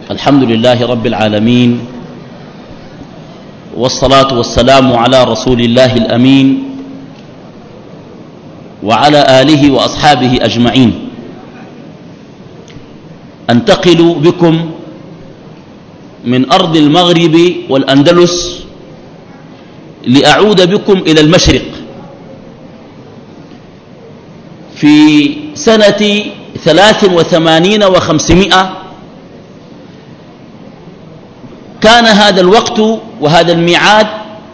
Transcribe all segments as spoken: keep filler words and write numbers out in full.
الحمد لله رب العالمين، والصلاة والسلام على رسول الله الأمين وعلى آله وأصحابه أجمعين. أنتقل بكم من أرض المغرب والأندلس لأعود بكم إلى المشرق في سنة ثلاث وثمانين وخمسمائة. كان هذا الوقت وهذا الميعاد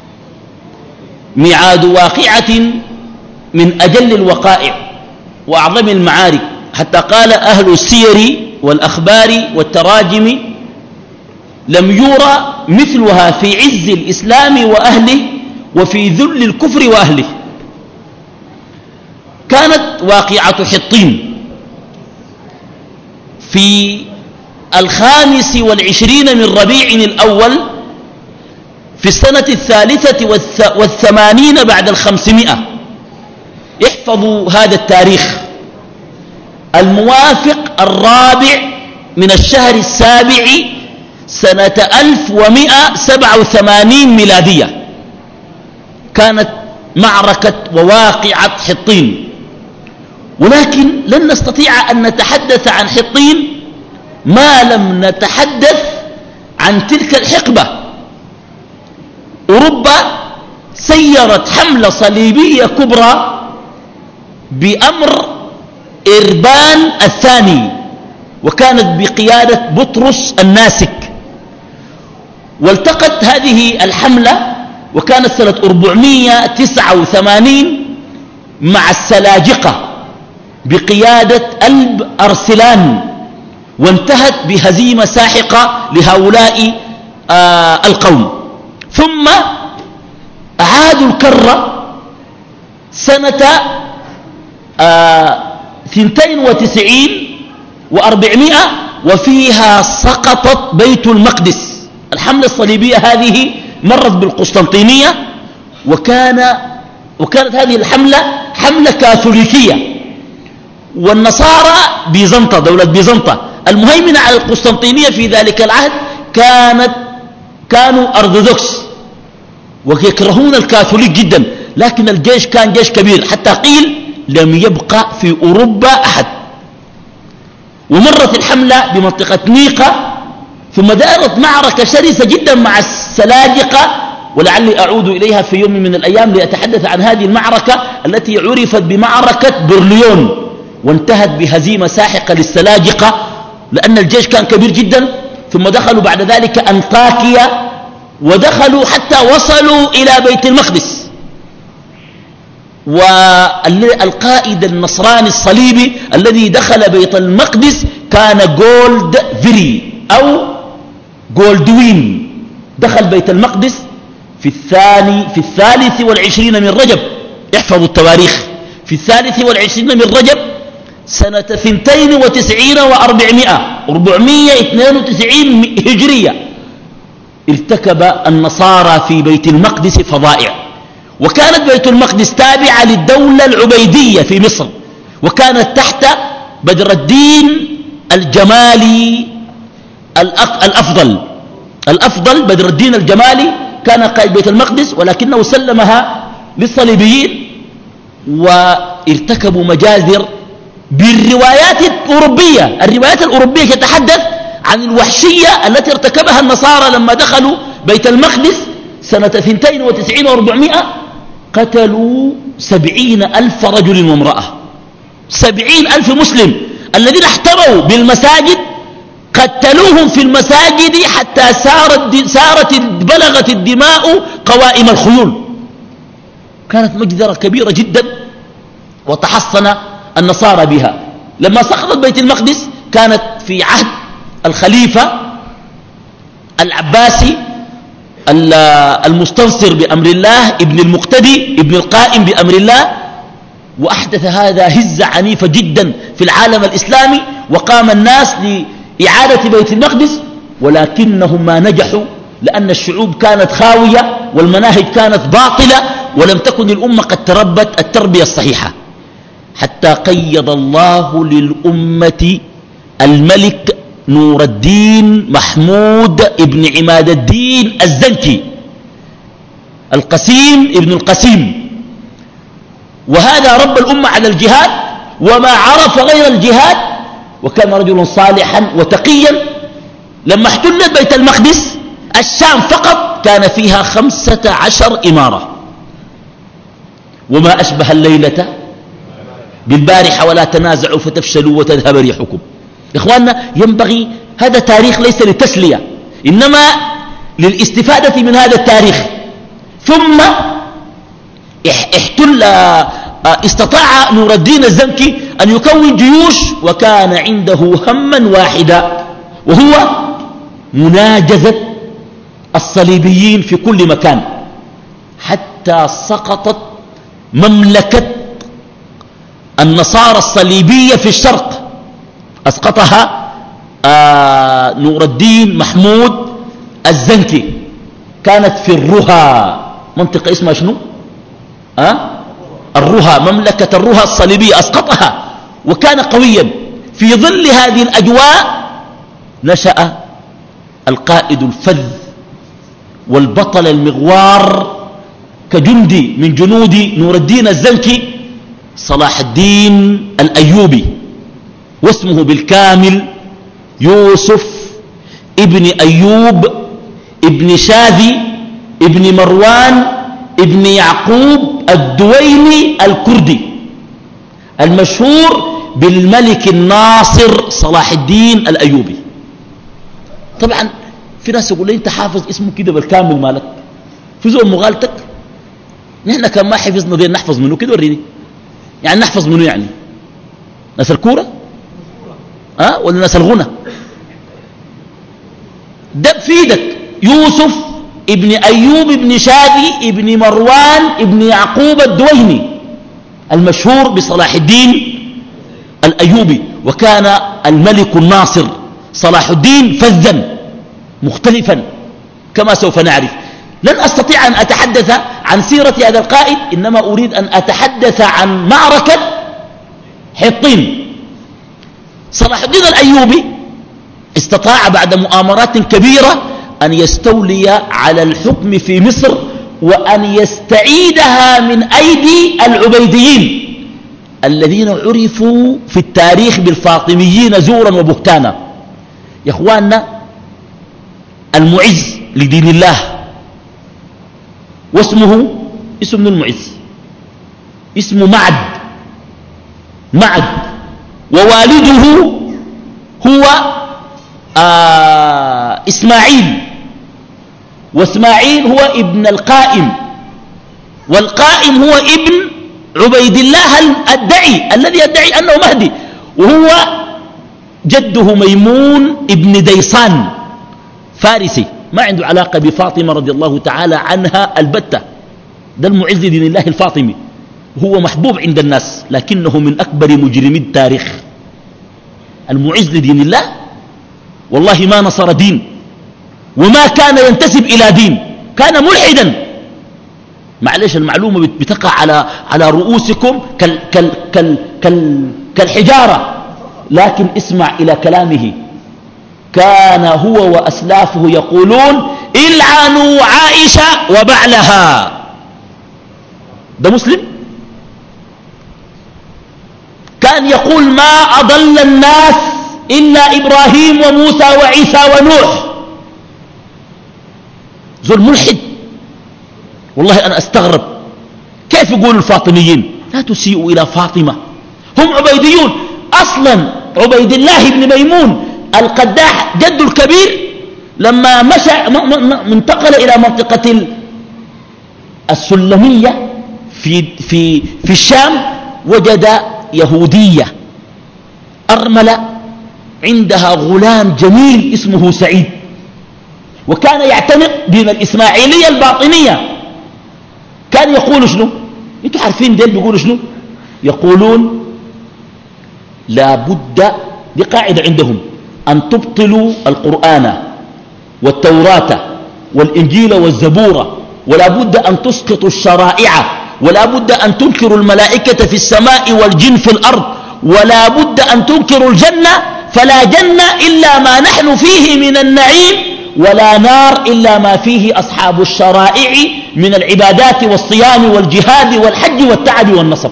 ميعاد واقعة من أجل الوقائع وأعظم المعارك، حتى قال أهل السير والأخبار والتراجم: لم يرى مثلها في عز الإسلام وأهله وفي ذل الكفر وأهله. كانت واقعة حطين في الخامس والعشرين من ربيع الأول في السنة الثالثة والثمانين بعد الخمسمائة. احفظوا هذا التاريخ: الموافق الرابع من الشهر السابع سنة ألف ومئة سبعة وثمانين ميلادية. كانت معركة وواقعة حطين، ولكن لن نستطيع أن نتحدث عن حطين ما لم نتحدث عن تلك الحقبة. أوروبا سيرت حملة صليبية كبرى بأمر إربان الثاني، وكانت بقيادة بطرس الناسك. والتقت هذه الحملة وكانت سنة أربعمائة وتسعة وثمانين مع السلاجقة بقيادة ألب أرسلان، وانتهت بهزيمة ساحقة لهؤلاء آه القوم. ثم أعادوا الكرة سنة آه اثنتين وتسعين وأربعمائة، وفيها سقطت بيت المقدس. الحملة الصليبية هذه مرت بالقسطنطينية، وكان وكانت هذه الحملة حملة كاثوليكية، والنصارى بيزنطة، دولة بيزنطة المهيمنة على القسطنطينية في ذلك العهد كانت كانوا أرثوذكس ويكرهون الكاثوليك جدا، لكن الجيش كان جيش كبير حتى قيل لم يبقى في أوروبا أحد. ومرت الحملة بمنطقة نيقة، ثم دارت معركة شرسة جدا مع السلاجقة، ولعلي أعود إليها في يوم من الأيام لأتحدث عن هذه المعركة التي عرفت بمعركة برليون، وانتهت بهزيمة ساحقة للسلاجقة لأن الجيش كان كبير جدا. ثم دخلوا بعد ذلك أنطاكيا، ودخلوا حتى وصلوا إلى بيت المقدس. والقائد النصراني الصليبي الذي دخل بيت المقدس كان جولد فيري أو جولدوين. دخل بيت المقدس في الثاني في الثالث والعشرين من رجب. احفظوا التواريخ: في الثالث والعشرين من رجب سنة ثنتين وتسعين وأربعمائة أربعمائة واثنين وتسعين هجرية. ارتكب النصارى في بيت المقدس فظائع، وكانت بيت المقدس تابعة للدولة العبيدية في مصر، وكانت تحت بدر الدين الجمالي الأفضل الأفضل بدر الدين الجمالي كان قائد بيت المقدس، ولكنه سلمها للصليبيين وارتكبوا مجازر بالروايات الأوروبية. الروايات الأوروبية تتحدث عن الوحشية التي ارتكبها النصارى لما دخلوا بيت المقدس سنة اثنتين وتسعين وأربعمائة. قتلوا سبعين ألف رجل وامرأة، سبعين ألف مسلم الذين احتموا بالمساجد قتلوهم في المساجد حتى سارت, سارت بلغت الدماء قوائم الخيول. كانت مجزرة كبيرة جدا وتحصن النصارى بها. لما سقطت بيت المقدس كانت في عهد الخليفة العباسي المستنصر بأمر الله ابن المقتدي ابن القائم بأمر الله، وأحدث هذا هزة عنيفة جدا في العالم الإسلامي، وقام الناس لإعادة بيت المقدس، ولكنهم ما نجحوا لأن الشعوب كانت خاوية والمناهج كانت باطلة، ولم تكن الأمة قد تربت التربية الصحيحة. حتى قيض الله للأمة الملك نور الدين محمود ابن عماد الدين الزنكي القسيم ابن القسيم، وهذا رب الأمة على الجهاد وما عرف غير الجهاد، وكان رجل صالحا وتقيا. لما احتلت بيت المقدس الشام فقط كان فيها خمسة عشر إمارة، وما أشبه الليلة بالبارحة ولا تنازعوا فتفشلوا وتذهب ريحكم. إخواننا ينبغي، هذا تاريخ ليس للتسلية إنما للاستفادة من هذا التاريخ. ثم احتل استطاع نور الدين الزنكي أن يكون جيوش، وكان عنده هما واحدا وهو مناجزة الصليبيين في كل مكان، حتى سقطت مملكة النصارى الصليبية في الشرق، أسقطها آه نور الدين محمود الزنكي. كانت في الرها، منطقة اسمها شنو؟ أه؟ الرها، مملكة الرها الصليبية أسقطها، وكان قويا. في ظل هذه الأجواء نشأ القائد الفذ والبطل المغوار كجندي من جنود نور الدين الزنكي صلاح الدين الأيوبي، واسمه بالكامل يوسف ابن أيوب ابن شاذي ابن مروان ابن يعقوب الدويني الكردي، المشهور بالملك الناصر صلاح الدين الأيوبي. طبعا في ناس يقول لي انت حافظ اسمه كده بالكامل مالك، في زول مغالتك؟ نحن كان ما حفظنا دين نحفظ منه كده، وريني يعني نحفظ منه، يعني ناس الكورة أه؟ ولا ناس الغنى؟ ده بفيدك يوسف ابن أيوب ابن شاذي ابن مروان ابن يعقوب الدويني المشهور بصلاح الدين الأيوبي، وكان الملك الناصر صلاح الدين فذا مختلفا كما سوف نعرف. لن أستطيع أن أتحدث عن سيرة هذا القائد، إنما أريد أن أتحدث عن معركة حطين. صلاح الدين الأيوبي استطاع بعد مؤامرات كبيرة أن يستولي على الحكم في مصر وأن يستعيدها من أيدي العبيديين الذين عرفوا في التاريخ بالفاطميين زورا وبهتانا. يا إخواننا، المعز لدين الله واسمه اسم المعز، اسمه معد معد ووالده هو آه إسماعيل، وإسماعيل هو ابن القائم، والقائم هو ابن عبيد الله الدعي الذي يدعي أنه مهدي، وهو جده ميمون ابن ديصان فارسي، ما عنده علاقة بفاطمة رضي الله تعالى عنها البتة. ده المعز دين الله الفاطمي، هو محبوب عند الناس لكنه من أكبر مجرمي التاريخ. المعز لدين الله والله ما نصر دين وما كان ينتسب إلى دين، كان ملحدا. معلش المعلومة بتقع على على رؤوسكم كال كال كال كال كالحجارة، لكن اسمع إلى كلامه. كان هو وأسلافه يقولون العنوا عائشة وبعلها. ده مسلم كان يقول ما أضل الناس إلا إبراهيم وموسى وعيسى ونوح. زول ملحد والله أنا أستغرب كيف يقول الفاطميين لا تسيئوا إلى فاطمة، هم عبيديون أصلا. عبيد الله بن ميمون القداح جد الكبير لما مشى انتقل إلى منطقة السلمية في, في, في الشام وجد يهودية أرملة عندها غلام جميل اسمه سعيد، وكان يعتنق دين الإسماعيلية الباطنية. كان يقول شنو؟ انتوا عارفين دين بيقولوا شنو؟ يقولون لا بد، دي قاعدة عندهم، أن تبطلوا القرآن والتوراة والإنجيل والزبور، ولا بد أن تسقطوا الشرائع، ولا بد أن تنكروا الملائكة في السماء والجن في الأرض، ولا بد أن تنكروا الجنة فلا جنة إلا ما نحن فيه من النعيم، ولا نار إلا ما فيه أصحاب الشرائع من العبادات والصيام والجهاد والحج والتعب والنصب.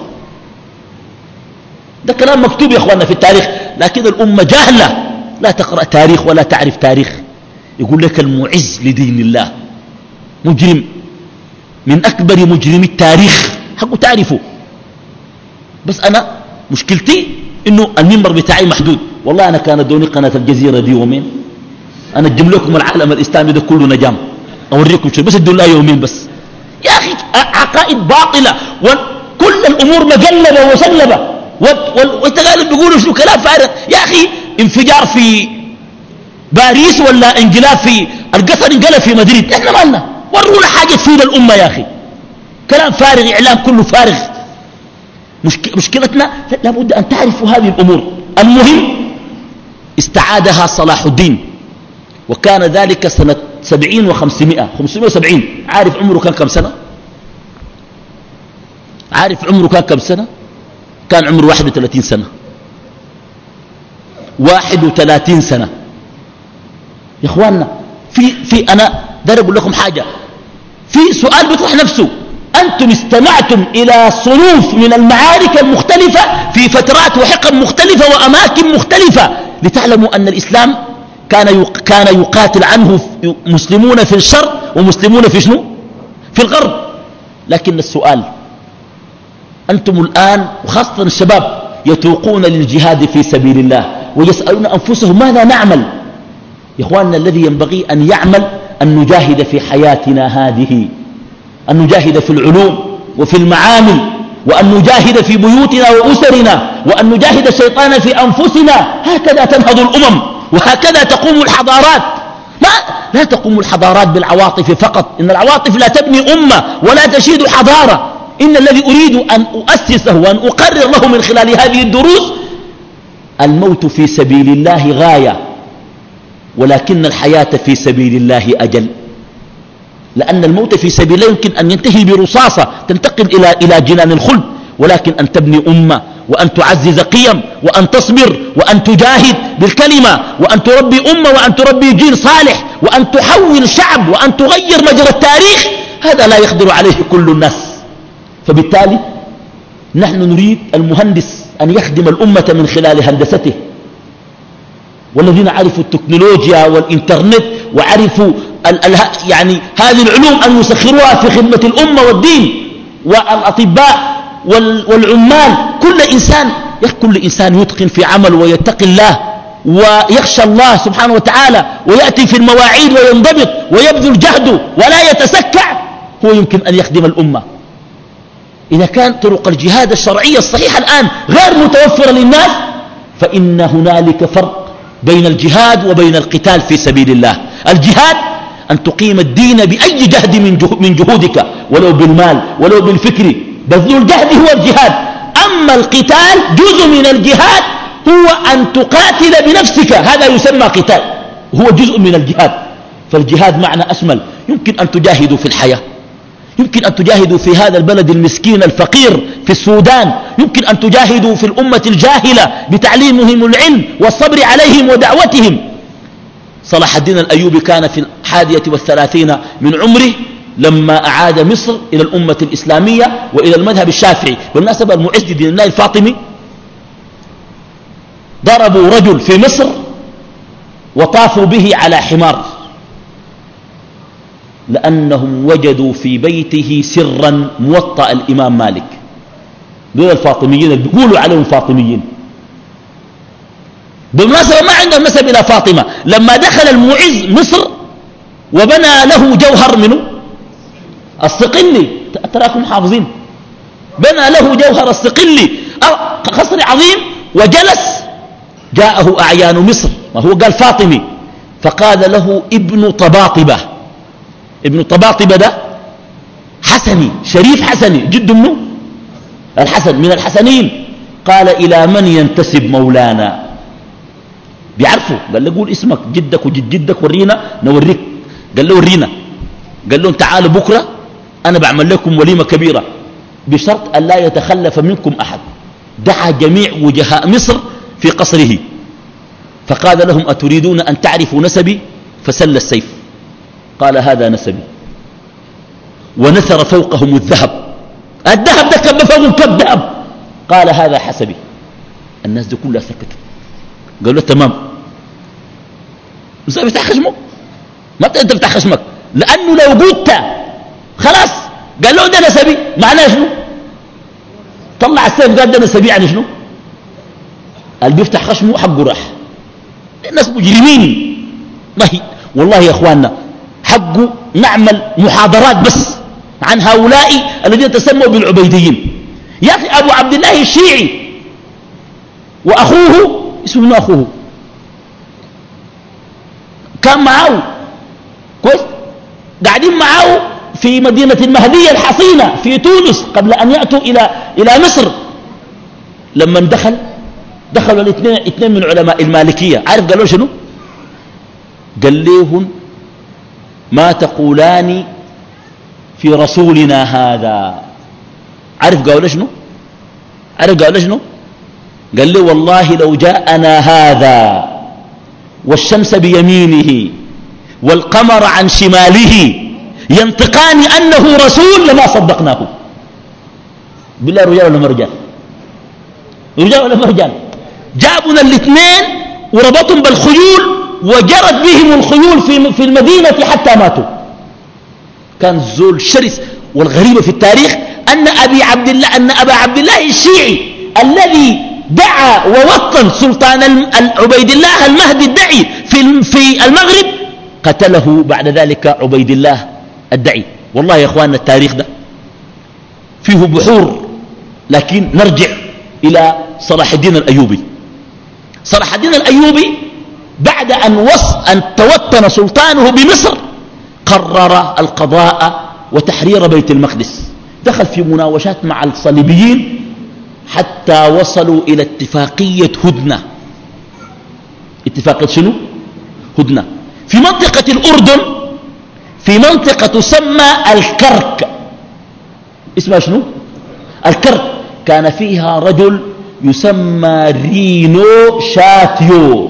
ده كلام مكتوب يا أخواننا في التاريخ، لكن الأمة جاهلة لا تقرأ تاريخ ولا تعرف تاريخ. يقول لك المعز لدين الله مجرم من أكبر مجرمي التاريخ، حقه تعرفه. بس أنا مشكلتي إنه المنبر بتاعي محدود. والله أنا كانت دوني قناة الجزيرة دي يومين، أنا أجم لكم العالم الإسلامي ده كله نجام، أوريكم شو بس ادوا الله يومين بس. يا أخي عقائد باطلة وكل الأمور مقلبة وسلبة، والتقالب بيقولوا شنو كلام فارغ. يا أخي انفجار في باريس ولا انقلاب في القطر انقلب في مدريد، احنا مالنا؟ ورونا حاجة تفيد الأمة يا أخي. كلام فارغ، إعلام كله فارغ. مشك... مشكلتنا لابد أن تعرفوا هذه الأمور. المهم استعادها صلاح الدين، وكان ذلك سنة سبعين وخمسمائة خمسمائة وسبعين. عارف عمره كان كم سنة؟ عارف عمره كان كم سنة؟ كان عمره واحد وثلاثين سنة. واحد وثلاثين سنة يا إخواننا. في, في أنا دار أقول لكم حاجة، في سؤال بيطرح نفسه. أنتم استمعتم إلى صنوف من المعارك المختلفة في فترات وحقب مختلفة وأماكن مختلفة لتعلموا أن الإسلام كان كان يقاتل عنه مسلمون في الشرق ومسلمون في شنو؟ في الغرب. لكن السؤال، أنتم الآن وخاصة الشباب يتوقون للجهاد في سبيل الله ويسألون أنفسهم ماذا نعمل؟ يا إخواننا الذي ينبغي أن يعمل أن نجاهد في حياتنا هذه، أن نجاهد في العلوم وفي المعامل، وأن نجاهد في بيوتنا وأسرنا، وأن نجاهد الشيطان في أنفسنا. هكذا تنهض الأمم وهكذا تقوم الحضارات. لا, لا تقوم الحضارات بالعواطف فقط، إن العواطف لا تبني أمة ولا تشيد حضارة. إن الذي أريد أن أؤسسه وأن أقرر له من خلال هذه الدروس الموت في سبيل الله غاية، ولكن الحياة في سبيل الله أجل. لأن الموت في سبيل الله يمكن أن ينتهي برصاصة تنتقل إلى إلى جنان الخلد، ولكن أن تبني أمة وأن تعزز قيم وأن تصبر وأن تجاهد بالكلمة وأن تربي أمة وأن تربي جيل صالح وأن تحول شعب وأن تغير مجرى التاريخ، هذا لا يقدر عليه كل الناس. فبالتالي نحن نريد المهندس أن يخدم الأمة من خلال هندسته، والذين عرفوا التكنولوجيا والإنترنت وعرفوا ال ال يعني هذه العلوم أن يسخروها في خدمة الأمة والدين، والأطباء والعمال. كل إنسان كل إنسان يتقن في عمل ويتقي الله ويخشى الله سبحانه وتعالى ويأتي في المواعيد وينضبط ويبذل جهده ولا يتسكع، هو يمكن أن يخدم الأمة. إذا كان طرق الجهاد الشرعية الصحيحة الآن غير متوفرة للناس، فإن هنالك فرق بين الجهاد وبين القتال في سبيل الله. الجهاد أن تقيم الدين بأي جهد من جهودك، ولو بالمال ولو بالفكر، بذل الجهد هو الجهاد. أما القتال جزء من الجهاد، هو أن تقاتل بنفسك، هذا يسمى قتال، هو جزء من الجهاد. فالجهاد معنى أشمل. يمكن أن تجاهدوا في الحياة، يمكن أن تجاهدوا في هذا البلد المسكين الفقير في السودان، يمكن أن تجاهدوا في الأمة الجاهلة بتعليمهم العلم والصبر عليهم ودعوتهم. صلاح الدين الأيوبي كان في الحادية والثلاثين من عمره لما أعاد مصر إلى الأمة الإسلامية وإلى المذهب الشافعي. بالمناسبة المعز دين الله الفاطمي ضربوا رجل في مصر وطافوا به على حمار، لأنهم وجدوا في بيته سرا موطأ الإمام مالك. دول الفاطميين اللي بيقولوا عليهم فاطميين، بالمناسبة ما عندهم نسب إلى فاطمة. لما دخل المعز مصر وبنى له جوهر منه الصقلي، تراكم حافظين، بنى له جوهر الصقلي قصر عظيم وجلس، جاءه أعيان مصر، ما هو قال فاطمي، فقال له ابن طباطبة. ابن طباطبة ده حسني شريف حسني، جد منه الحسن من الحسنين. قال إلى من ينتسب مولانا؟ بيعرفوا، قال له قول اسمك جدك وجد جدك ورينا نوريك. قال له ورينا، قال لهم تعالوا بكرة أنا بعمل لكم وليمة كبيرة بشرط أن لا يتخلف منكم أحد. دعا جميع وجهاء مصر في قصره، فقال لهم أتريدون أن تعرفوا نسبي؟ فسل السيف قال هذا نسبي، ونثر فوقهم الذهب، الذهب ده كب فوقهم كب ذهب، قال هذا حسبي. الناس دي كلها سكتوا، قالوا له تمام، مش بتاع خشمك، ما انت بتاع خشمك، لأنه لو قلت خلاص قال له ده نسبي معناه شنو؟ طلع السيف قال ده نسبي يعني شنو؟ اللي بيفتح خشمه حقه راح. الناس مجرمين والله. والله يا اخواننا حقه نعمل محاضرات بس عن هؤلاء الذين تسموا بالعبيديين. يا اخي ابو عبد الله الشيعي واخوه اسمه اخوه كان معه كويس، قاعدين معه في مدينة المهدية الحصينة في تونس قبل أن يأتوا إلى إلى مصر. لما دخل دخلوا الاثنين اثنين من علماء المالكية، عارف قالوا شنو؟ قال لهم ما تقولان في رسولنا هذا؟ عارف قالوا شنو؟ عارف قالوا شنو؟ قال له والله لو جاءنا هذا والشمس بيمينه والقمر عن شماله ينطقان أنه رسول لما صدقناه. بالله رجال ولا مرجال؟ رجال ولا مرجال؟ جابنا الاثنين وربطهم بالخيول وجرت بهم الخيول في في المدينة حتى ماتوا. كان زول شرس. والغريبة في التاريخ أن أبي عبد الله أن أبا عبد الله الشيعي الذي دعا ووطن سلطان عبيد الله المهدي الدعي في في المغرب قتله بعد ذلك عبيد الله الدعي. والله يا اخواننا التاريخ ده فيه بحور. لكن نرجع إلى صلاح الدين الأيوبي. صلاح الدين الأيوبي بعد أن, وص أن توطن سلطانه بمصر قرر القضاء وتحرير بيت المقدس. دخل في مناوشات مع الصليبيين حتى وصلوا إلى اتفاقية هدنة. اتفاقية شنو؟ هدنة في منطقة الأردن، في منطقة تسمى الكرك. اسمها شنو؟ الكرك. كان فيها رجل يسمى رينو شاتيو.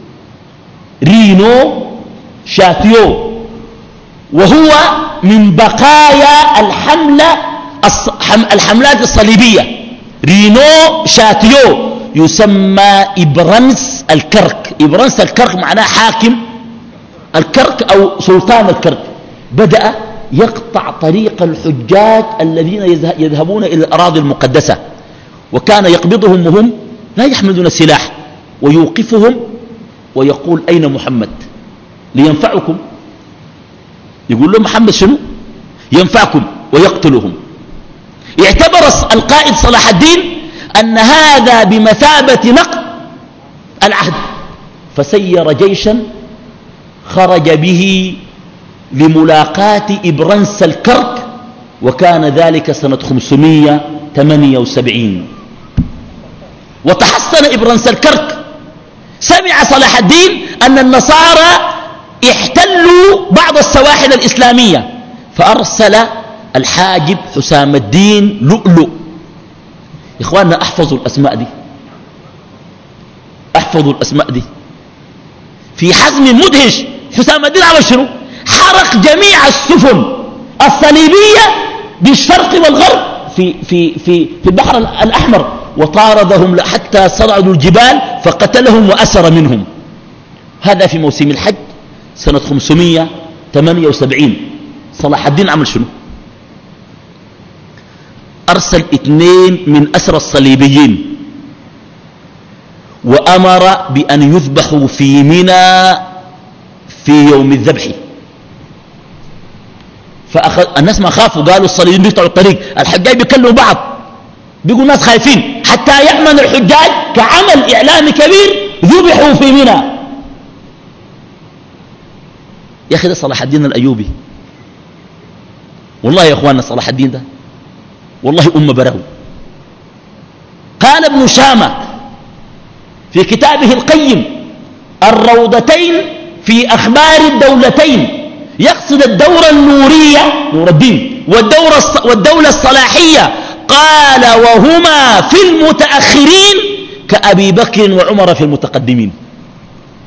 رينو شاتيو وهو من بقايا الحملة الحملات الصليبية. رينو شاتيو يسمى إبرنس الكرك. إبرنس الكرك معناه حاكم الكرك أو سلطان الكرك. بدأ يقطع طريق الحجاج الذين يذهبون إلى الأراضي المقدسة، وكان يقبضهم وهم لا يحملون السلاح ويوقفهم ويقول أين محمد لينفعكم؟ يقول لهم محمد شنو؟ ينفعكم، ويقتلهم. اعتبر القائد صلاح الدين أن هذا بمثابة نقض العهد، فسير جيشا خرج به لملاقاة إبرنس الكرك، وكان ذلك سنة خمسمائة وثمانية وسبعين. وتحصن إبرنس الكرك. سمع صلاح الدين أن النصارى احتلوا بعض السواحل الإسلامية، فأرسل الحاجب حسام الدين لؤلؤ. إخواننا احفظوا الأسماء دي، احفظوا الأسماء دي. في حزم مدهش حسام الدين عمل شنو؟ حرق جميع السفن الصليبية بالشرق والغرب في, في, في, في البحر الأحمر، وطاردهم حتى صعدوا الجبال فقتلهم وأسر منهم. هذا في موسم الحج سنة خمسمائة وثمانية وسبعين. صلاح الدين عمل شنو؟ أرسل اثنين من أسرى الصليبيين وأمر بأن يذبحوا في منى في يوم الذبح. فأخذ الناس ما خافوا، قالوا الصليبيين بيقطعوا الطريق، الحجاج بيكلموا بعض، بيقولوا الناس خايفين حتى يأمن الحجاج. كعمل إعلامي كبير ذبحوا في منى. يا أخي ده صلاح الدين الأيوبي. والله يا أخواننا صلاح الدين ده والله أم براه. قال ابن شامة في كتابه القيم الروضتين في أخبار الدولتين، يقصد الدورة النورية نور الدين والدورة والدولة الصلاحية. قال وهما في المتأخرين كأبي بكر وعمر في المتقدمين.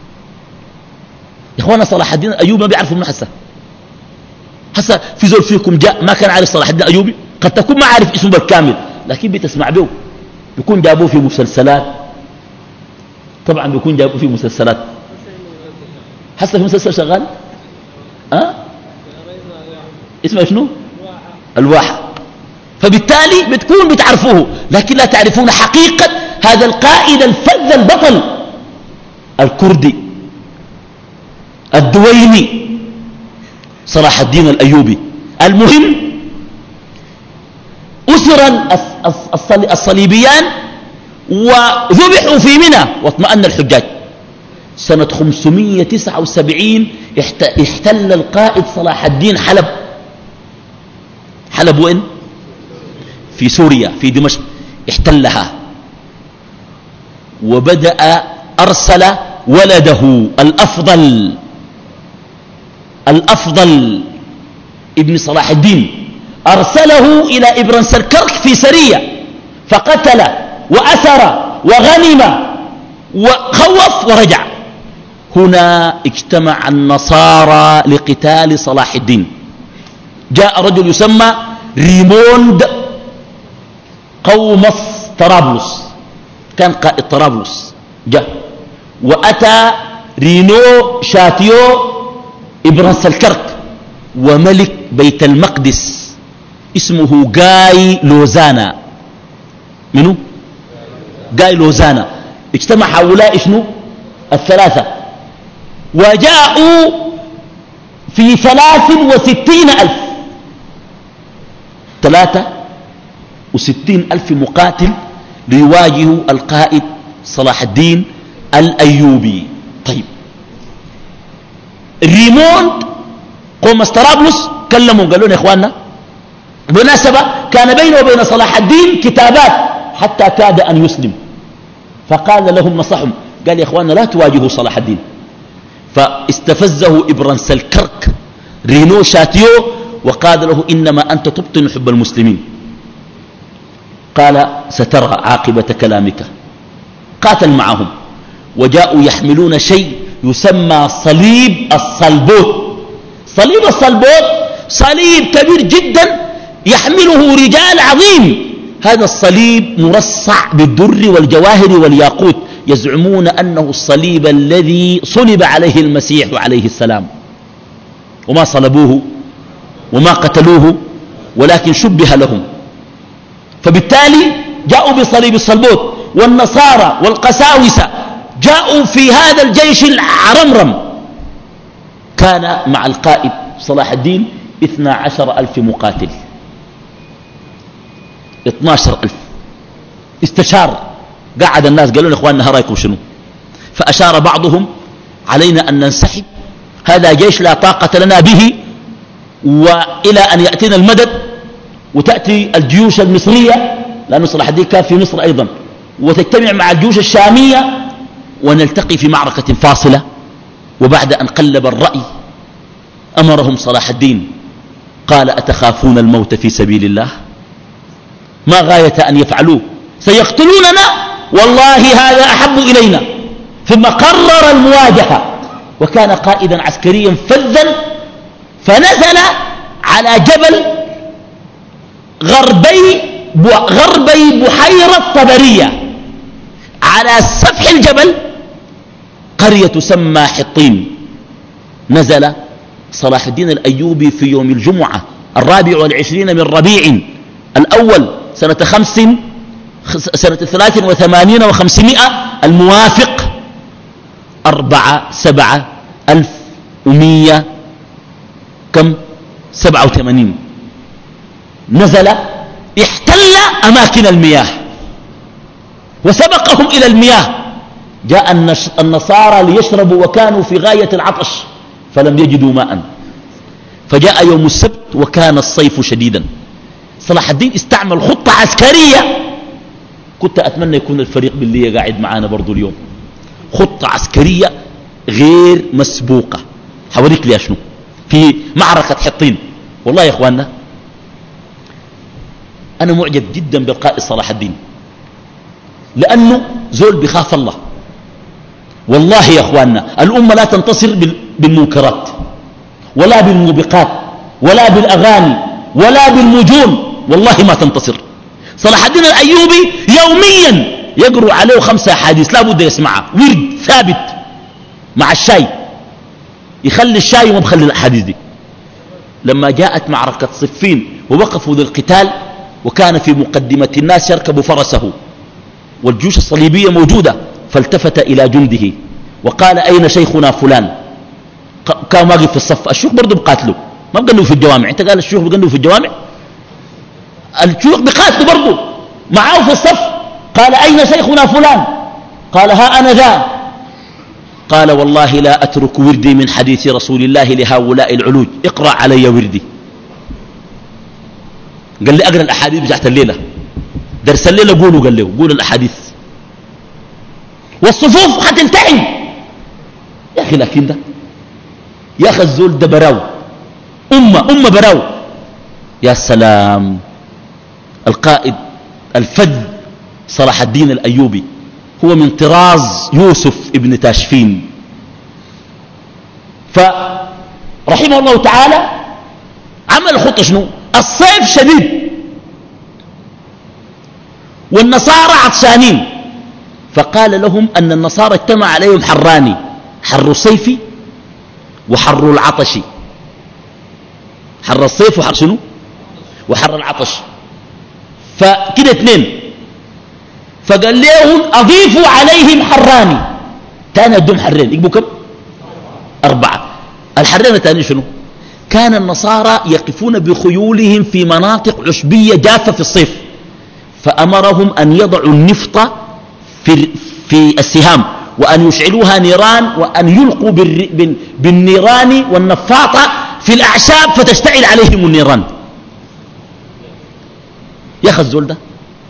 يا اخوانا صلاح الدين الايوبي ما بيعرفوا منه حسا. حسا في زول فيكم جاء ما كان عارف صلاح الدين الايوبي، قد تكون ما عارف اسمه بالكامل لكن بتسمع به، بيكون جابوه في مسلسلات، طبعا بيكون جابوه في مسلسلات. حسا في مسلسل شغال أه؟ اسمه شنو؟ الواحة. فبالتالي بتكون بتعرفوه لكن لا تعرفون حقيقة هذا القائد الفذ البطل الكردي الدويني صلاح الدين الأيوبي. المهم أسر الصليبيان وذبحوا في منى واطمأن الحجاج. سنة خمسمائة وتسعة وسبعين احتل القائد صلاح الدين حلب. حلب وين؟ في سوريا في دمشق، احتلها وبدأ أرسل ولده الأفضل الأفضل ابن صلاح الدين، أرسله إلى إبرنس الكرك في سرية فقتل وأسر وغنم وخوف ورجع. هنا اجتمع النصارى لقتال صلاح الدين. جاء رجل يسمى ريموند قومص طرابلس، كان قائد طرابلس، جاء وأتى رينو شاتيو إبرنس الكرك وملك بيت المقدس اسمه جاي لوزانا. منو؟ جاي لوزانا. اجتمع هؤلاء شنو؟ الثلاثة وجاءوا في ثلاث وستين ألف، ثلاثة وستين ألف مقاتل ليواجهوا القائد صلاح الدين الأيوبي. طيب الريموند قوم طرابلس كلموا قالوا يا إخواننا بالمناسبة كان بينه وبين صلاح الدين كتابات حتى كاد أن يسلم، فقال لهم نصحهم قال يا إخواننا لا تواجهوا صلاح الدين. فاستفزه إبرنس الكرك رينو شاتيو وقال له إنما أنت تبطن حب المسلمين. قال سترى عاقبة كلامك. قاتل معهم وجاءوا يحملون شيء يسمى صليب الصلبوت. صليب الصلبوت صليب كبير جدا يحمله رجال عظيم. هذا الصليب مرصع بالدر والجواهر والياقوت، يزعمون أنه الصليب الذي صلب عليه المسيح عليه السلام، وما صلبوه وما قتلوه ولكن شبه لهم. فبالتالي جاءوا بصليب الصلبوت. والنصارى والقساوسة جاءوا في هذا الجيش العرمرم. كان مع القائد صلاح الدين اثنا عشر ألف مقاتل، اثنا عشر ألف. استشار قعد الناس قالوا لي إخواننا هرايكم شنو؟ فأشار بعضهم علينا أن ننسحب، هذا جيش لا طاقة لنا به، وإلى أن يأتينا المدد وتأتي الجيوش المصرية لأن صلاح الدين كان في مصر أيضا، وتجتمع مع الجيوش الشامية ونلتقي في معركة فاصلة. وبعد أن قلب الرأي أمرهم صلاح الدين قال أتخافون الموت في سبيل الله؟ ما غاية أن يفعلوه؟ سيقتلوننا والله هذا أحب إلينا. ثم قرر المواجهة وكان قائدا عسكريا فذا، فنزل على جبل غربي غربي بحيرة طبرية، على سفح الجبل قرية تسمى حطين. نزل صلاح الدين الأيوبي في يوم الجمعة الرابع والعشرين من ربيع الأول سنة خمس سنة ثلاث وثمانين وخمسمائة الموافق أربعة سبعة ألف ومية كم سبعة وثمانين. نزل احتل أماكن المياه وسبقهم إلى المياه. جاء النصارى ليشربوا وكانوا في غاية العطش فلم يجدوا ماء، فجاء يوم السبت وكان الصيف شديدا. صلاح الدين استعمل خطة عسكرية، كنت أتمنى يكون الفريق باللي قاعد معانا برضو اليوم، خطة عسكرية غير مسبوقة. حوريك لي شنو في معركة حطين. والله يا إخواننا أنا معجب جدا بالقائد صلاح الدين، لأنه زول بخاف الله. والله يا أخواننا الأمة لا تنتصر بالمنكرات ولا بالموبقات ولا بالأغاني ولا بالمجون، والله ما تنتصر. صلاح الدين الأيوبي يوميا يقروا عليه خمسة أحاديث لا بد يسمعها، ورد ثابت مع الشاي، يخلي الشاي وما بخلي الأحاديث دي. لما جاءت معركة صفين ووقفوا للقتال وكان في مقدمة الناس يركب فرسه والجيوش الصليبية موجودة، فالتفت إلى جنده وقال أين شيخنا فلان؟ كان واقف في الصف، الشيوخ برضو بقاتلوا، ما بقنوا في الجوامع. انت قال الشيوخ بقنوا في الجوامع؟ الشيوخ بقاتلوا برضو معاه في الصف. قال أين شيخنا فلان؟ قال ها أنا ذا. قال والله لا أترك وردي من حديث رسول الله لهؤلاء العلوج، اقرأ علي وردي. قال لي أقرأ الأحاديث بتاعت الليلة، درس الليلة قولوا، قال له قول الأحاديث والصفوف حتلتحم. يا أخي لكن ده يا أخي الزول ده براو، أمة أمة براو. يا سلام، القائد الفذ صلاح الدين الأيوبي هو من طراز يوسف ابن تاشفين. فرحمه الله تعالى عمل خطة شنو؟ الصيف شديد والنصارى عطشانين، فقال لهم أن النصارى اجتمع عليهم حراني، حر الصيف وحر العطش. حر الصيف وحر شنو؟ وحر العطش، فكده اثنين. فقال لهم أضيفوا عليهم حراني، تاني ادهم حرين، يقبوا كم؟ أربعة. الحرين الثاني شنو؟ كان النصارى يقفون بخيولهم في مناطق عشبية جافة في الصيف، فأمرهم أن يضعوا النفط في, في السهام وأن يشعلوها نيران وأن يلقوا بالنيران والنفاطة في الأعشاب فتشتعل عليهم النيران. يا أخي الزول ده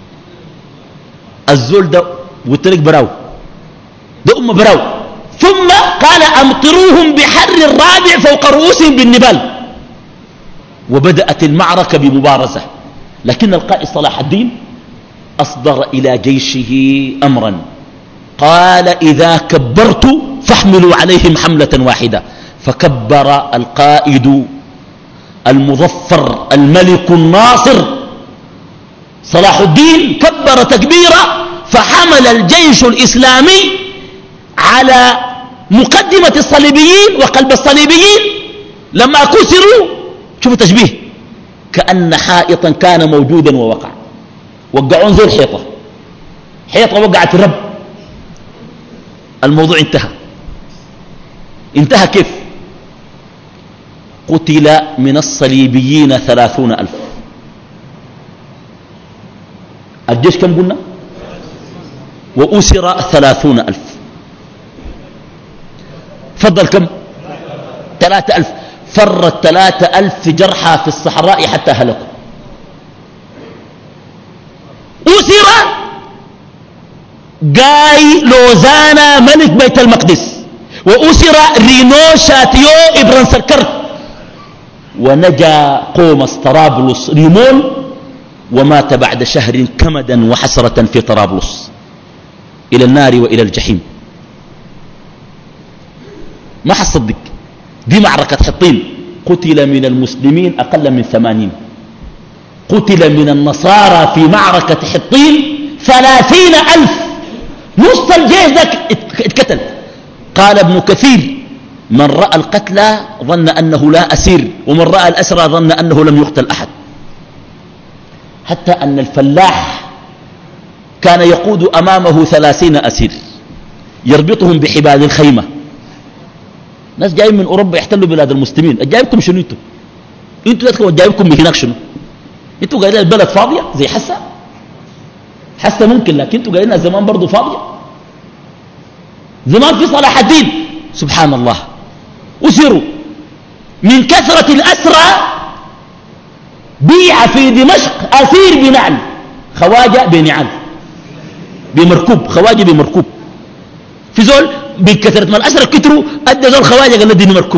الزول ده قلت لك براو ده أم براو. ثم قال أمطروهم بحر الرابع فوق رؤوسهم بالنبال، وبدأت المعركة بمبارزة. لكن القائد صلاح الدين أصدر إلى جيشه أمرا، قال إذا كبرت فاحملوا عليهم حملة واحدة. فكبر القائد المظفر الملك الناصر صلاح الدين، كبر تكبيرا، فحمل الجيش الإسلامي على مقدمة الصليبيين وقلب الصليبيين. لما كسروا، شوفوا تشبيه، كأن حائطا كان موجودا ووقع، وقعون زي الحيطة، حيطة وقعت الرب، الموضوع انتهى. انتهى كيف؟ قتل من الصليبيين ثلاثون ألف. الجيش كم قلنا؟ وأسر ثلاثون ألف. فضل كم؟ ثلاثة ألف. فر الثلاثة ألف جرحى في الصحراء حتى هلكوا. أسر جاي لوزانا ملك بيت المقدس، وأسر رينو شاتيو إبران سكرت، ونجا قومس طرابلس ريمون، ومات بعد شهر كمدا وحسرة في طرابلس إلى النار وإلى الجحيم. ما حصدق، دي معركة حطين. قتل من المسلمين أقل من ثمانين، قتل من النصارى في معركة حطين ثلاثين ألف، نص الجيش ذاك اتقتل. قال ابن كثير من رأى القتلى ظن أنه لا أسير، ومن رأى الأسرى ظن أنه لم يقتل أحد. حتى أن الفلاح كان يقود أمامه ثلاثين أسير يربطهم بحبال الخيمة. ناس جايين من أوروبا يحتلوا بلاد المسلمين، جايبكم شنو انتوا؟ انتوا يدخلوا جايبكم من هناك شنو؟ انتوا قايلين البلد فاضية زي حسا؟ حسا ممكن، لكن انتوا قايلين زمان برضو فاضية. زمان في صلاح الدين سبحان الله أسروا من كثرة الأسرى، بيع في دمشق أسير بنعل، خواجة بنعل بمركوب، خواجة بمركوب. في زول بكثرة ما الأسرى كتروا أدى زول خواجة قال له مركوب.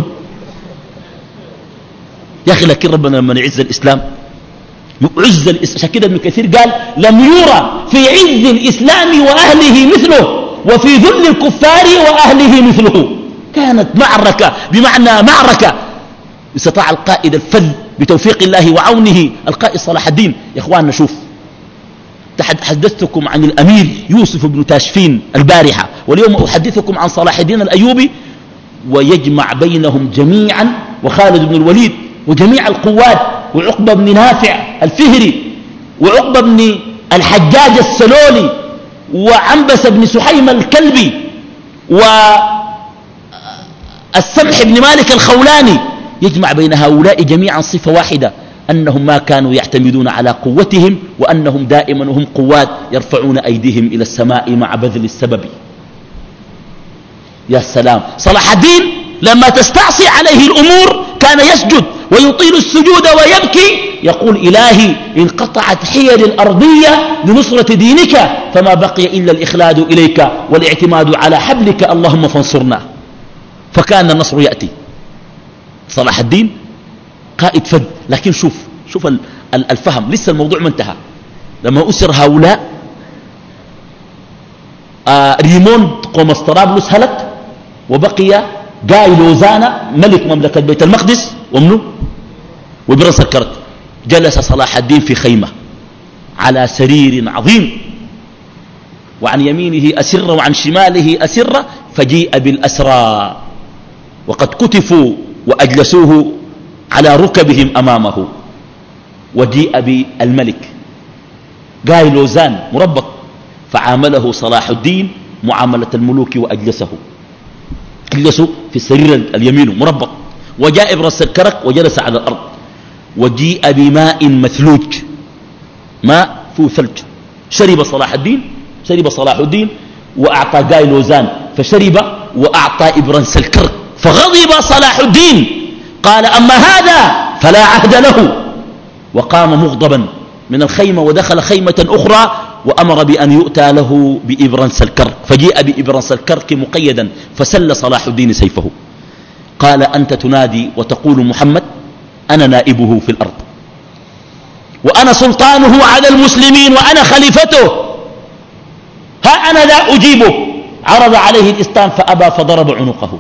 يا أخي لكن ربنا لما يعز الإسلام يعز الإسلام. عشان كده ابن كثير قال لم يرى في عز الإسلام وأهله مثله، وفي ذل الكفار وأهله مثله. كانت معركة بمعنى معركة. استطاع القائد الفذ بتوفيق الله وعونه القائد صلاح الدين. يا اخواننا شوف، تحدثتكم عن الأمير يوسف بن تاشفين البارحة، واليوم أحدثكم عن صلاح الدين الأيوبي، ويجمع بينهم جميعا، وخالد بن الوليد وجميع القوات، وعقبة بن نافع الفهري، وعقبة بن الحجاج السلولي، وعنبس بن سحيم الكلبي، والسمح بن مالك الخولاني. يجمع بين هؤلاء جميعا صفة واحدة، أنهم ما كانوا يعتمدون على قوتهم، وأنهم دائما هم قوات يرفعون أيديهم إلى السماء مع بذل السبب. يا سلام. صلاح الدين لما تستعصي عليه الأمور كان يسجد ويطيل السجود ويبكي، يقول إلهي إن قطعت حيل الأرضية لنصرة دينك فما بقي إلا الإخلاد إليك والاعتماد على حبلك اللهم فانصرنا. فكان النصر يأتي. صلاح الدين قائد فذ. لكن شوف شوف الفهم، لسه الموضوع ما انتهى. لما أسر هؤلاء آه ريموند قومس طرابلس هلك، وبقي جاي لوزانا ملك مملكة بيت المقدس ومنه وبرس الكرت. جلس صلاح الدين في خيمة على سرير عظيم، وعن يمينه أسرة وعن شماله أسرة، فجيء بالأسرى وقد كتفوا وأجلسوه على ركبهم أمامه، وجيء بالملك جاي لوزان مربط، فعامله صلاح الدين معاملة الملوك وأجلسه، أجلسوا في السرير اليمين مربط، وجاء إبرس الكرك وجلس على الأرض، وجيء بماء مثلوج، ماء فيه ثلج، شرب صلاح الدين شرب صلاح الدين وأعطى جاي لوزان فشرب، وأعطى إبرس الكرك فغضب صلاح الدين، قال أما هذا فلا عهد له، وقام مغضبا من الخيمة ودخل خيمة أخرى، وأمر بأن يؤتى له بإبرنس الكرك، فجيء بإبرنس الكرك مقيدا، فسل صلاح الدين سيفه. قال أنت تنادي وتقول محمد، أنا نائبه في الأرض، وأنا سلطانه على المسلمين، وأنا خليفته، ها أنا لا أجيبه. عرض عليه الإسلام فأبى فضرب عنقه.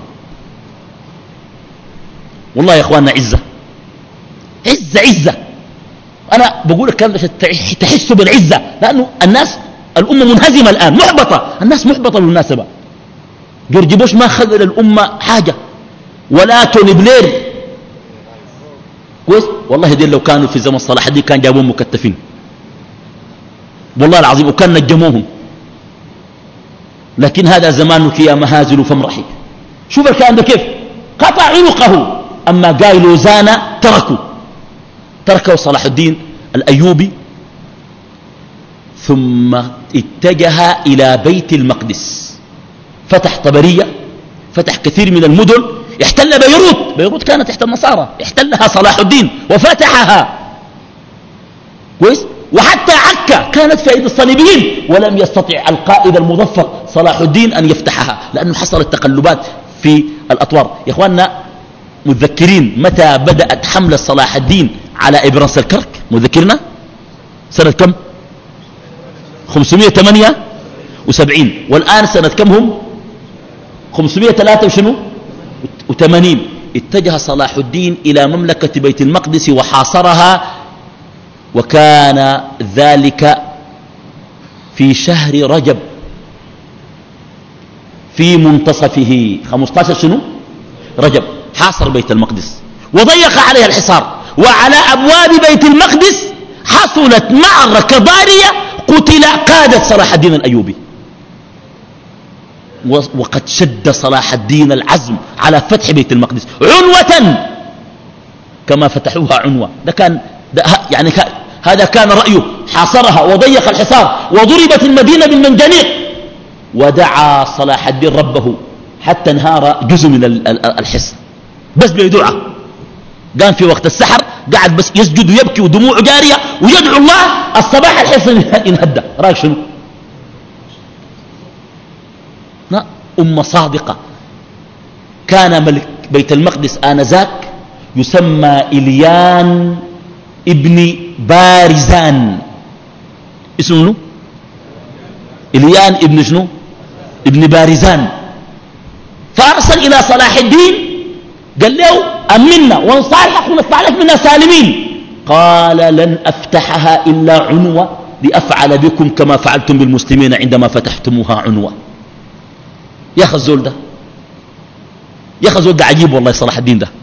والله يا أخواننا عزة عزة عزة. أنا بقول الكلام عشان تحسوا بالعزة، لأنه الناس الأمة منهزمة الآن، محبطة، الناس محبطة بالمناسبة. جورج بوش ما خذل الأمة حاجة، ولا توني بلير كويس. والله دي لو كانوا في زمن صلاح الدين كان جابوهم مكتفين والله العظيم، وكان نجموهم. لكن هذا زمانك يا مهازل فامرحي. شوف الكلام ده كيف قطع عنقه. أما قاي لوزانا تركوا تركوا صلاح الدين الأيوبي، ثم اتجه إلى بيت المقدس، فتح طبرية، فتح كثير من المدن، احتل بيروت. بيروت كانت تحت النصارى، احتلها صلاح الدين وفتحها كويس. وحتى عكا كانت في أيدي الصليبيين، ولم يستطع القائد المظفر صلاح الدين أن يفتحها، لأنه حصلت تقلبات في الأطوار. يا إخواننا متذكرين متى بدأت حملة صلاح الدين على إبرنس الكرك؟ متذكرنا سنة كم؟ خمسمائة وثمانية وسبعين، والآن سنة كم هم؟ خمسمائة وثلاثة وشنو وثمانين. اتجه صلاح الدين إلى مملكة بيت المقدس وحاصرها، وكان ذلك في شهر رجب في منتصفه، خمسة عشر شنو رجب، حاصر بيت المقدس وضيق عليها الحصار. وعلى أبواب بيت المقدس حصلت معركة ضارية، قتل قادة صلاح الدين الأيوبي. وقد شد صلاح الدين العزم على فتح بيت المقدس عنوة كما فتحوها عنوة. ده كان ده يعني هذا كان رأيه، حاصرها وضيق الحصار، وضربت المدينة بالمنجنيق. ودعا صلاح الدين ربه حتى انهار جزء من الحصن بس بيدعى. قام في وقت السحر قاعد بس يسجد ويبكي ودموعه جارية ويدعو الله. الصباح الحصن انهدى. رأيك شنو؟ أمة صادقة. كان ملك بيت المقدس آنذاك يسمى إليان ابن بارزان. اسمه منو؟ إليان ابن شنو؟ ابن بارزان. فأرسل أرسل إلى صلاح الدين قال له أمنا ونصالحك ونطلع لك منها سالمين. قال لن أفتحها إلا عنوة لأفعل بكم كما فعلتم بالمسلمين عندما فتحتموها عنوة. يا أخي الزول ده يا أخي الزول ده عجيب والله صلاح الدين ده.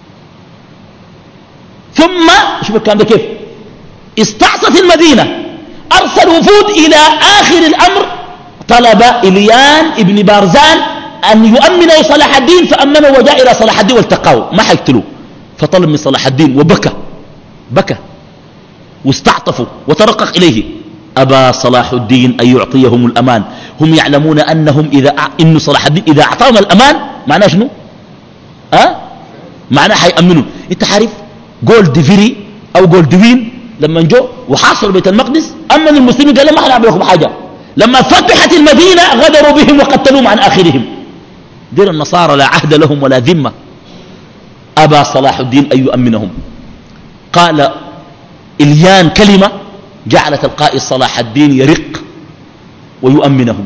ثم شوف الكلام ده كيف استعصت المدينة، أرسل وفود إلى آخر الأمر، طلب إليان ابن بارزان أن يؤمنه صلاح الدين، فأمنه وجاء إلى صلاح الدين والتقاه ما حيقتلوه. فطلب من صلاح الدين وبكى بكى واستعطفوا وترقق إليه. أبى صلاح الدين أن يعطيهم الأمان. هم يعلمون أنهم إذا أع... إن صلاح الدين إذا أعطاهم الأمان معناه شنو؟ أه؟ معناه حيأمنون. أنت عارف جولد فيري أو جولدوين لما جو وحاصروا بيت المقدس أمن المسلمين قال لهم ما حنعمل لكم حاجة. لما فتحت المدينة غدروا بهم وقتلوهم عن آخرهم. دير النصارى لا عهد لهم ولا ذمة. أبى صلاح الدين أن يؤمنهم. قال إليان كلمة جعلت القائد صلاح الدين يرق ويؤمنهم.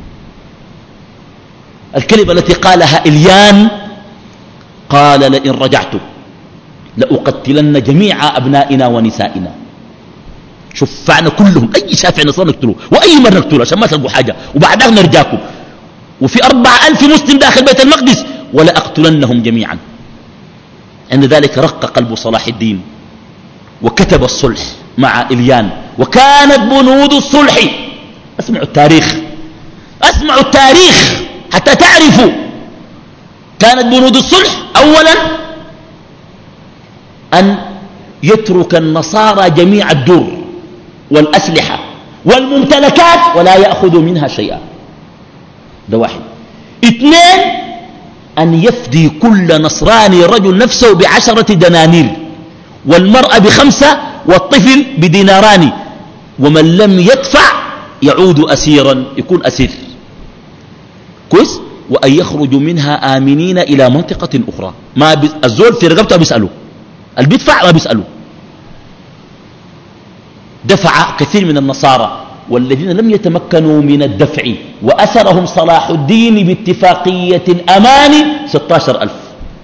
الكلمة التي قالها إليان قال لئن رجعت لأقتلن جميع أبنائنا ونسائنا. شفعنا كلهم أي شافع نصر نقتلوه وأي مرة نقتلوه عشان ما تلقوا حاجة وبعدها نرجاكم. وفي أربع ألف مسلم داخل بيت المقدس ولا أقتلنهم جميعا. عند ذلك رق قلب صلاح الدين وكتب الصلح مع إليان. وكانت بنود الصلح، اسمعوا التاريخ اسمعوا التاريخ حتى تعرفوا. كانت بنود الصلح أولا أن يترك النصارى جميع الدر والأسلحة والممتلكات ولا يأخذوا منها شيئا. ده واحد. اثنين أن يفدي كل نصراني رجل نفسه بعشرة دنانير والمرأة بخمسة والطفل بديناران، ومن لم يدفع يعود أسيرا يكون أسير كويس. وأن يخرجوا منها آمنين إلى منطقة أخرى. ما بي... الزول في رقبته بيسأله، اللي بيدفع ما بيسأله. دفع كثير من النصارى والذين لم يتمكنوا من الدفع وأسرهم صلاح الدين باتفاقية الأمان ستة عشر ألف.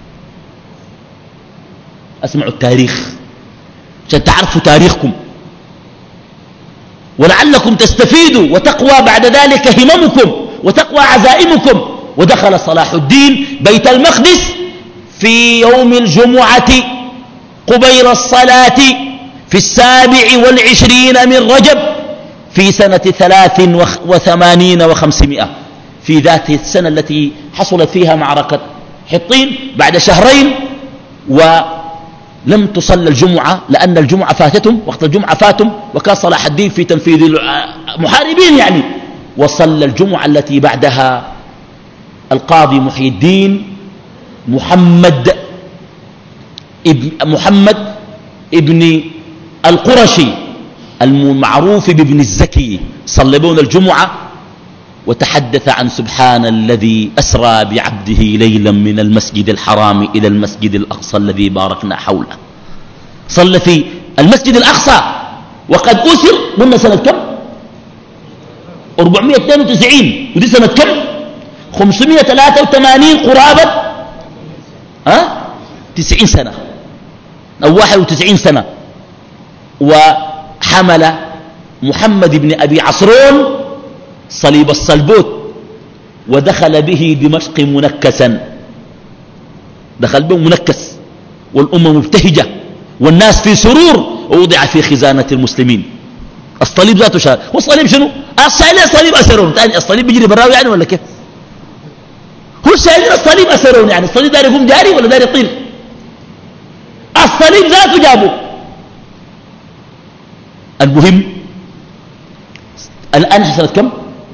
أسمعوا التاريخ عشان تعرفوا تاريخكم ولعلكم تستفيدوا وتقوى بعد ذلك هممكم وتقوى عزائمكم. ودخل صلاح الدين بيت المقدس في يوم الجمعة قبيل الصلاة في السابع والعشرين من رجب في سنة ثلاث وثمانين وخمسمائة، في ذات السنة التي حصلت فيها معركة حطين بعد شهرين. ولم تصل الجمعة لأن الجمعة فاتتهم، وقت الجمعة فاتهم وكان صلاح الدين في تنفيذ المحاربين يعني. وصلى الجمعة التي بعدها القاضي محي الدين محمد ابن محمد ابن القرشي المعروف بابن الزكي صلى بهم الجمعة وتحدث عن سبحان الذي أسرى بعبده ليلا من المسجد الحرام إلى المسجد الأقصى الذي باركنا حوله. صلى في المسجد الأقصى وقد أسر من سنة كم؟ أربعمائة واثنين وتسعين. ودي سنة كم؟ خمسمائة وثلاثة وثمانين قرابة ها؟ تسعين سنة أو واحد وتسعين سنة. وحمل محمد بن أبي عصرون صليب الصلبوت ودخل به دمشق منكسا. دخل به منكس والأمة مبتهجة والناس في سرور. ووضع في خزانة المسلمين. الصليب ذاته شهر. والصليب شنو؟ الصليب الصليب أسرون. الصليب بيجري براوي يعني ولا كيف؟ هو شايلين الصليب أسرون يعني الصليب داري يقوم جاري ولا داري يطير؟ الصليب ذاته جابه. المهم الآن سنة كم؟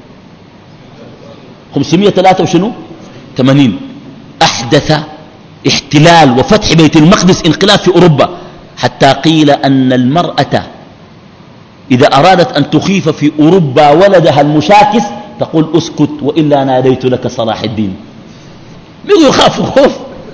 خمسمائة وثلاثة وشنو؟ ثمانين. أحدث احتلال وفتح بيت المقدس انقلاب في أوروبا حتى قيل أن المرأة إذا أرادت أن تخيف في أوروبا ولدها المشاكس تقول اسكت وإلا ناديت لك صلاح الدين. بيقولوا يخافوا خوف.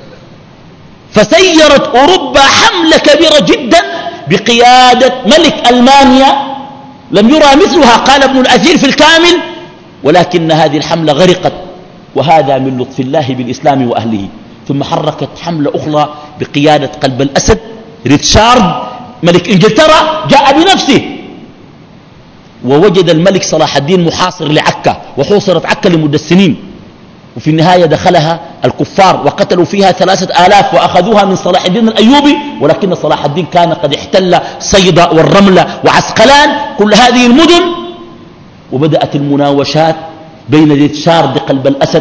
فسيرت أوروبا حملة كبيرة جدا بقيادة ملك ألمانيا لم يرى مثلها قال ابن الأثير في الكامل. ولكن هذه الحملة غرقت وهذا من لطف الله بالإسلام وأهله. ثم حركت حملة أخرى بقيادة قلب الأسد ريتشارد ملك إنجلترا، جاء بنفسه ووجد الملك صلاح الدين محاصر لعكا، وحوصرت عكا لمدة سنين، وفي النهاية دخلها الكفار وقتلوا فيها ثلاثة آلاف وأخذوها من صلاح الدين الأيوبي، ولكن صلاح الدين كان قد احتل صيدا والرملة وعسقلان، كل هذه المدن. وبدأت المناوشات بين ريتشارد قلب الأسد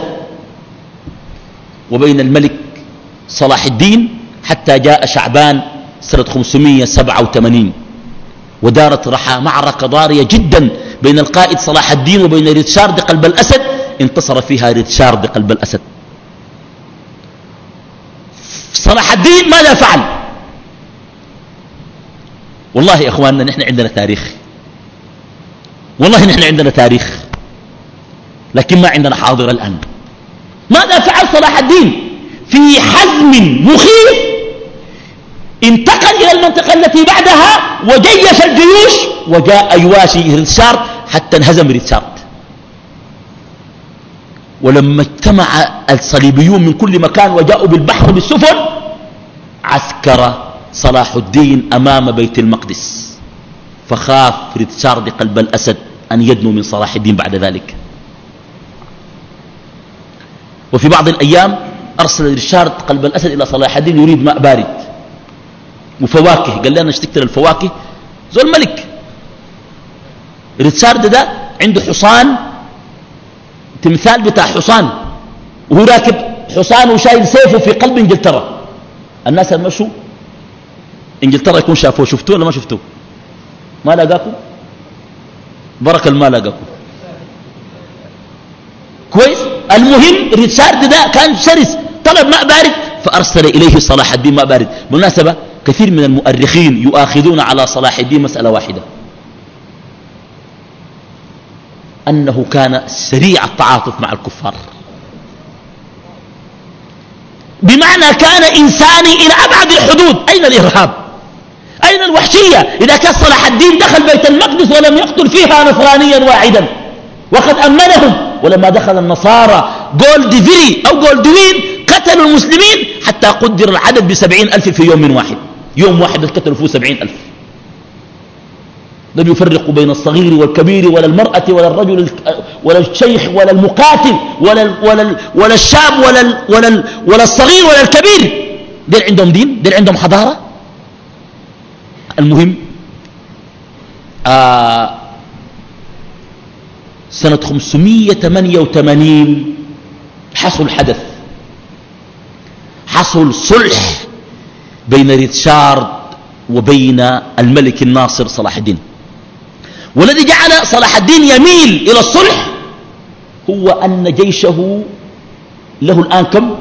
وبين الملك صلاح الدين حتى جاء شعبان سنة خمسمائة وسبعة وثمانين، ودارت رحى معركة ضارية جدا بين القائد صلاح الدين وبين ريتشارد قلب الأسد، انتصر فيها ريتشارد قلب الأسد. صلاح الدين ماذا فعل؟ والله يا إخواننا نحن عندنا تاريخ، والله نحن عندنا تاريخ، لكن ما عندنا حاضر الآن. ماذا فعل صلاح الدين؟ في حزم مخيف انتقل إلى المنطقة التي بعدها وجيش الجيوش وجاء يواشي ريتشارد حتى انهزم ريتشارد. ولما اجتمع الصليبيون من كل مكان وجاءوا بالبحر بالسفن، عسكر صلاح الدين أمام بيت المقدس، فخاف ريتشارد قلب الأسد أن يدنو من صلاح الدين بعد ذلك. وفي بعض الأيام أرسل ريتشارد قلب الأسد إلى صلاح الدين يريد ماء بارد وفواكه، قال لنا اشتكتر الفواكه زول الملك. ريتشارد ده عنده حصان، تمثال بتاع حصان، وهو راكب حصان وشايل سيفه في قلب انجلترا. الناس المشوا انجلترا يكون شافوه، شفتوه ولا ما شفتوه؟ ما لقاكم؟ بركة ما لقاكم كويس. المهم ريتشارد ده كان شرس، طلب ماء بارد فأرسل إليه صلاح الدين ماء بارد. بالمناسبة كثير من المؤرخين يؤاخذون على صلاح الدين مسألة واحدة، أنه كان سريع التعاطف مع الكفار، بمعنى كان إنساني إلى أبعد الحدود. أين الإرهاب؟ أين الوحشية؟ إذا كان صلاح الدين دخل بيت المقدس ولم يقتل فيها نصرانيا واحدا وقد أمنهم، ولما دخل النصارى جولدفيري أو جولدوين قتلوا المسلمين حتى قدر العدد بسبعين ألف في يوم واحد، يوم واحد القتلوا فيه سبعين ألف. لم يفرقوا بين الصغير والكبير ولا المرأة ولا الرجل ولا الشيخ ولا المقاتل ولا, ولا, ولا الشاب ولا, ولا, ولا الصغير ولا الكبير. دين عندهم دين، دين عندهم حضارة. المهم آه سنة خمسمائة وثمانية وثمانين حصل حدث، حصل صلح بين ريتشارد وبين الملك الناصر صلاح الدين. والذي جعل صلاح الدين يميل إلى الصلح هو أن جيشه له الآن كم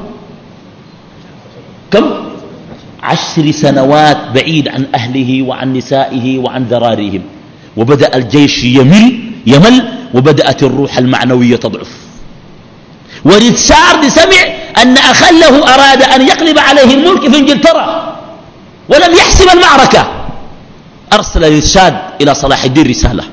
كم عشر سنوات بعيد عن أهله وعن نسائه وعن ذراريهم، وبدأ الجيش يمل يمل وبدأت الروح المعنوية تضعف. وريتشارد سمع أن أخله أراد أن يقلب عليه الملك في إنجلترا ولم يحسم المعركة. أرسل ريتشارد إلى صلاح الدين رسالة،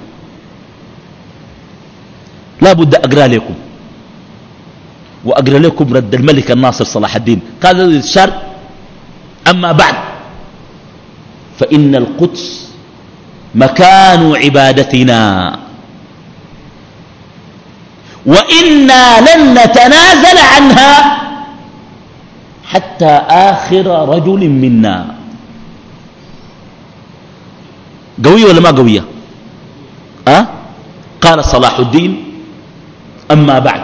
لا بد أقرأ لكم وأقرأ لكم رد الملك الناصر صلاح الدين. قال ريتشارد: أما بعد فإن القدس مكان عبادتنا وإنا لن نتنازل عنها حتى آخر رجل منا. قوية ولا ما قوية؟ أه؟ قال صلاح الدين: أما بعد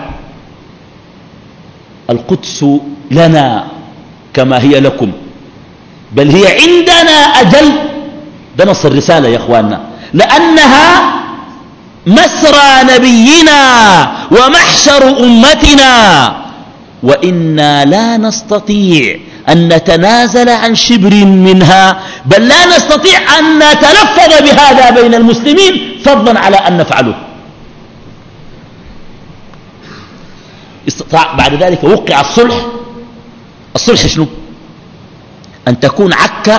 القدس لنا كما هي لكم، بل هي عندنا أجل. ده نص الرسالة يا أخواننا، لأنها مسرى نبينا ومحشر أمتنا، وإنا لا نستطيع أن نتنازل عن شبر منها، بل لا نستطيع أن نتلفظ بهذا بين المسلمين فضلا على أن نفعله. استطاع بعد ذلك وقع الصلح. الصلح شنو؟ أن تكون عكا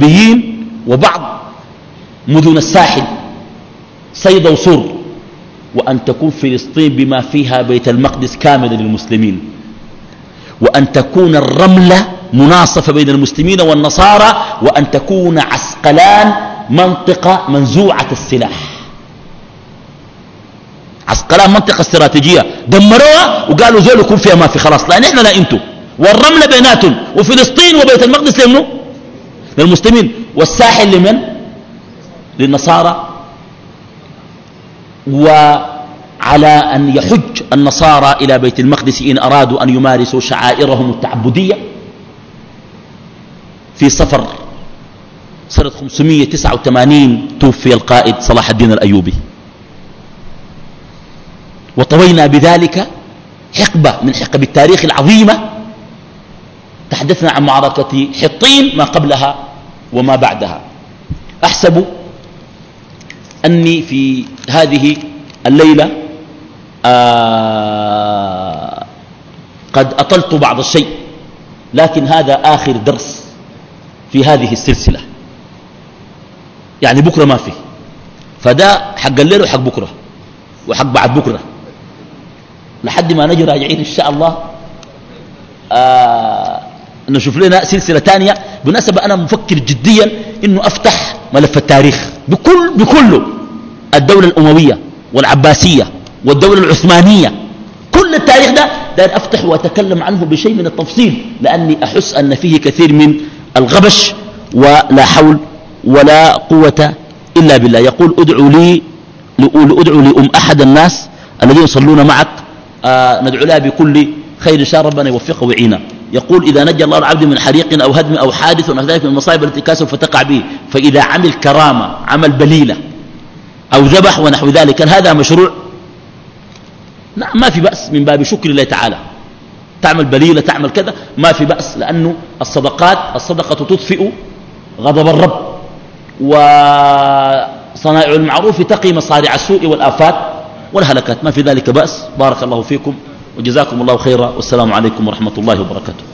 للصليبيين وبعض مدن الساحل صيدا وصور، وأن تكون فلسطين بما فيها بيت المقدس كاملا للمسلمين، وأن تكون الرملة مناصفة بين المسلمين والنصارى، وأن تكون عسقلان منطقة منزوعة السلاح. عسقلان منطقة استراتيجية دمروها وقالوا زول يكون فيها ما في خلاص، لا نحن لا انتوا، والرملة بيناتهم، وفلسطين وبيت المقدس لمنه للمسلمين، والساحل لمن للنصارى. وعلى أن يحج النصارى إلى بيت المقدس إن أرادوا أن يمارسوا شعائرهم التعبدية في صفر سنة خمسمائة وتسعة وثمانين توفي القائد صلاح الدين الأيوبي، وطوينا بذلك حقبة من حقب التاريخ العظيمة. تحدثنا عن معركة حطين ما قبلها وما بعدها. أحسب أني في هذه الليلة آه قد أطلت بعض الشيء، لكن هذا آخر درس في هذه السلسلة، يعني بكرة ما فيه، فده حق الليل وحق بكرة وحق بعد بكرة لحد ما نجي راجعين إن شاء الله. آه نشوف لنا سلسلة تانية. بالنسبة أنا مفكر جديا إنه أفتح ملف التاريخ بكل بكله، الدولة الأموية والعباسية والدولة العثمانية، كل التاريخ ده داير أفتح وأتكلم عنه بشيء من التفصيل، لأني أحس أن فيه كثير من الغبش ولا حول ولا قوة إلا بالله. يقول ادعوا لي ادعوا لأم أحد الناس الذين يصلون معك، آه ندعو لها بكل خير إن شاء ربنا يوفقه ويعينه. يقول إذا نجى الله العبد من حريق أو هدم أو حادث ونحو ذلك من المصائب التي كاسف فتقع به، فإذا عمل كرامة عمل بليلة أو ذبح ونحو ذلك، هل هذا مشروع؟ لا، ما في بأس، من باب شكر الله تعالى. تعمل بليلة تعمل كذا ما في بأس، لأنه الصدقات الصدقة تطفئ غضب الرب، وصنائع المعروف تقي مصارع السوء والآفات والهلكات، ما في ذلك بأس. بارك الله فيكم وجزاكم الله خيرا، والسلام عليكم ورحمة الله وبركاته.